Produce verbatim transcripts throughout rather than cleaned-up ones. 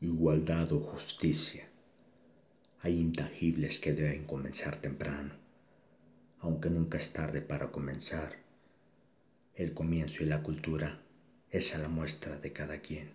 igualdad o justicia. Hay intangibles que deben comenzar temprano, aunque nunca es tarde para comenzar. El comienzo y la cultura es a la muestra de cada quien.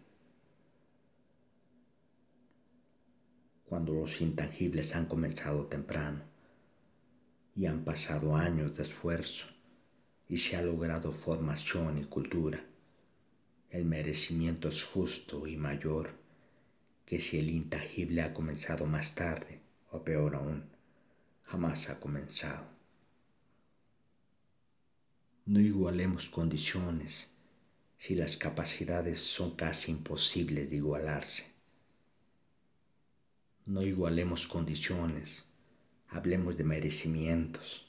Cuando los intangibles han comenzado temprano y han pasado años de esfuerzo y se ha logrado formación y cultura, el merecimiento es justo y mayor que si el intangible ha comenzado más tarde, o peor aún, jamás ha comenzado. No igualemos condiciones si las capacidades son casi imposibles de igualarse. No igualemos condiciones, hablemos de merecimientos.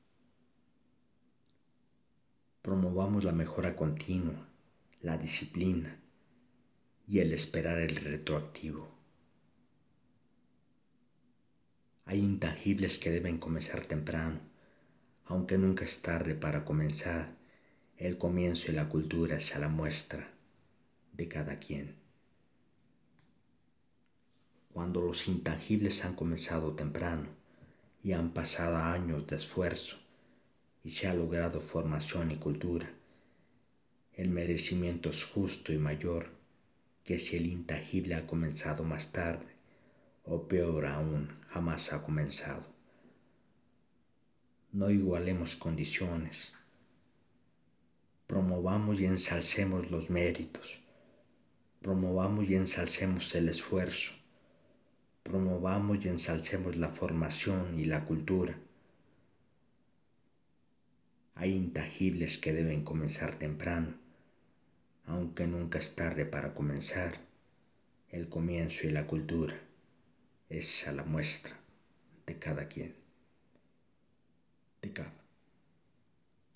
Promovamos la mejora continua, la disciplina y el esperar el retroactivo. Hay intangibles que deben comenzar temprano, aunque nunca es tarde para comenzar. El comienzo y la cultura es a la muestra de cada quien. Cuando los intangibles han comenzado temprano y han pasado años de esfuerzo y se ha logrado formación y cultura, el merecimiento es justo y mayor que si el intangible ha comenzado más tarde, o peor aún, jamás ha comenzado. No igualemos condiciones. Promovamos y ensalcemos los méritos. Promovamos y ensalcemos el esfuerzo. Promovamos y ensalcemos la formación y la cultura. Hay intangibles que deben comenzar temprano, aunque nunca es tarde para comenzar. El comienzo y la cultura es a la muestra de cada quien.